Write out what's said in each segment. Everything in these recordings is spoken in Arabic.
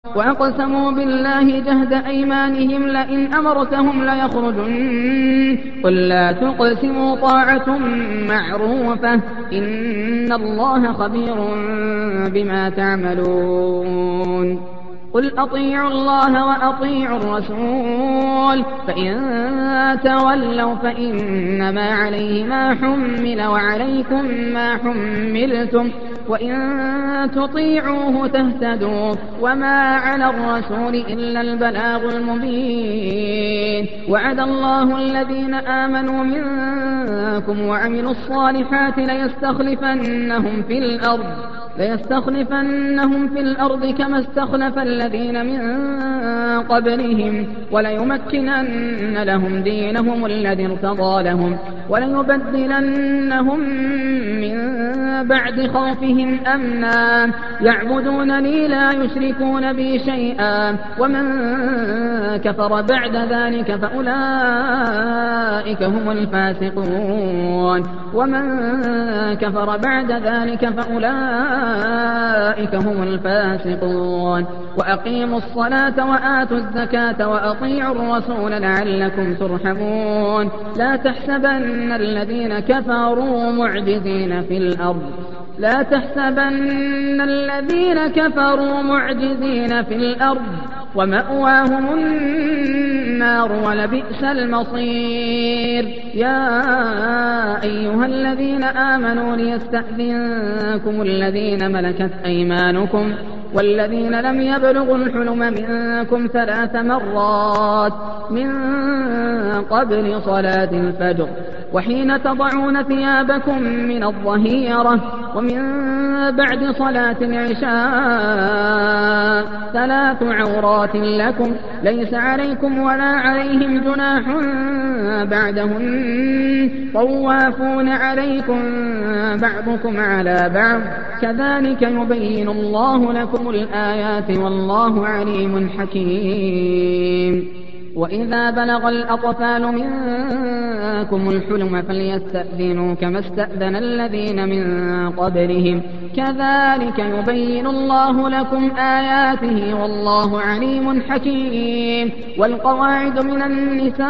وأقسموا بالله جهد أيمانهم لئن أمرتهم ليخرجن قل لا تقسموا طاعة معروفة إن الله خبير بما تعملون قل أطيعوا الله وأطيعوا الرسول فإن تولوا فإنما عليه ما حمل وعليكم ما حملتم وإن تطيعوه تهتدوا وما على الرسول إلا البلاغ المبين وعد الله الذين آمنوا منكم وعملوا الصالحات ليستخلفنهم في الأرض كما استخلف الذين من قبلهم وليمكنن لهم دينهم الذي ارتضى لهم وليبدلنهم من بعد خوفهم أمنا يعبدونني لا يشركون بي شيئا ومن كفر بعد ذلك فأولئك هم الفاسقون وأقيموا الصلاة وآتوا الزكاة وأطيعوا الرسول لعلكم ترحمون لا تحسبن الذين كفروا معجزين في الأرض ومأواهم النار ولبئس المصير يا أيها الذين آمنوا ليستأذنكم الذين ملكت أيمانكم والذين لم يبلغوا الحلم منكم 3 مرات من قبل صلاة الفجر وحين تضعون ثيابكم من الظهيرة ومن بعد صلاة العشاء 3 عورات لكم ليس عليكم ولا عليهم جناح بعدهن طوافون عليكم بعضكم على بعض كذلك يبين الله لكم الآيات والله عليم حكيم وإذا بلغ الأطفال منكم الحلم فليستأذنوا كما استأذن الذين من قبلهم كذلك يبين الله لكم آياته والله عليم حكيم والقواعد من النساء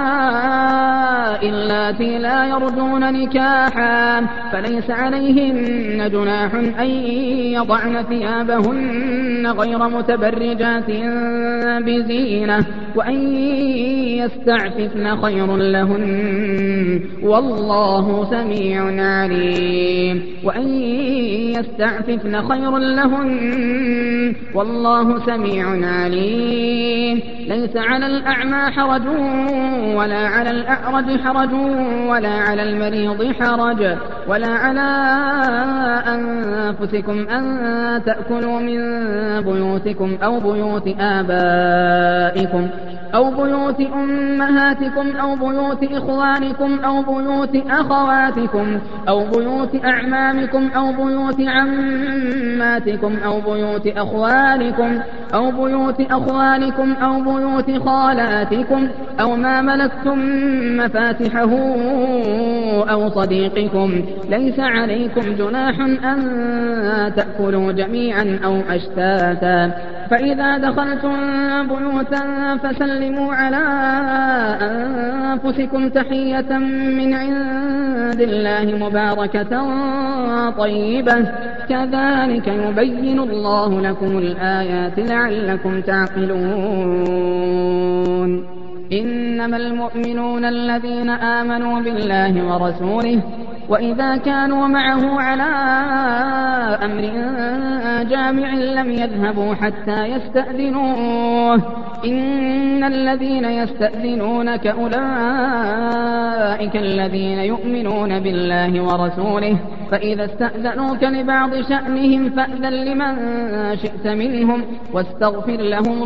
اللاتي لا يرجون نكاحا فليس عليهن جناح أن يضعن ثيابهن غير متبرجات بزينة وأن يستعففن خير لهن والله سميع عليم ليس على الأعمى حرج ولا على الأعرج حرج ولا على المريض حرج ولا على أنفسكم أن تأكلوا من بيوتكم أو بيوت آبائكم أو بيوت أمهاتكم أو بيوت إخوانكم أو بيوت أخواتكم أو بيوت أعمامكم أو بيوت عماتكم أو بيوت أخوالكم أو بيوت أخوالكم أو بيوت خالاتكم أو ما ملكتم مفاتحه أو صديقكم ليس عليكم جناح أن تأكلوا جميعا أو أشتاتا فإذا دخلتم بيوتا فسلموا على أنفسكم تحية من عند الله مباركة طيبة كذلك يبين الله لكم الآيات لعلكم تعقلون إنما المؤمنون الذين آمنوا بالله ورسوله وإذا كانوا معه على أمر جامع لم يذهبوا حتى يستأذنوه إن الذين يستأذنونك أولئك الذين يؤمنون بالله ورسوله فإذا استأذنوك لبعض شأنهم فأذن لمن شئت منهم واستغفر لهم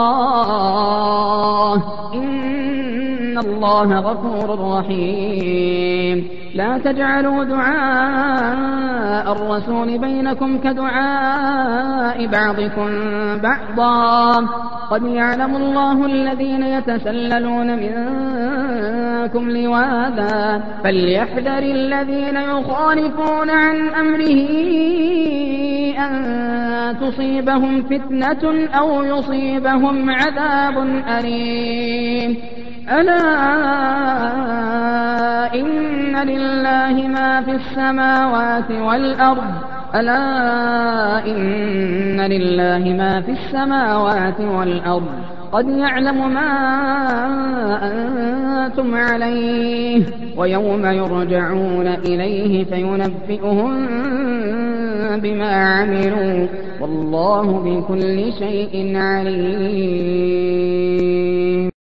الله إن الله غفور رحيم لا تجعلوا دعاء الرسول بينكم كدعاء بعضكم بعضا قد يعلم الله الذين يتسللون منكم لواذا فليحذر الذين يخالفون عن أمره أن تصيبهم فتنة أو يصيبهم عذاب أليم. ألا إن لله ما في السماوات والأرض قد يعلم ما أنتم عليه ويوم يرجعون إليه فينبئهم بما عملوا والله بكل شيء عليم.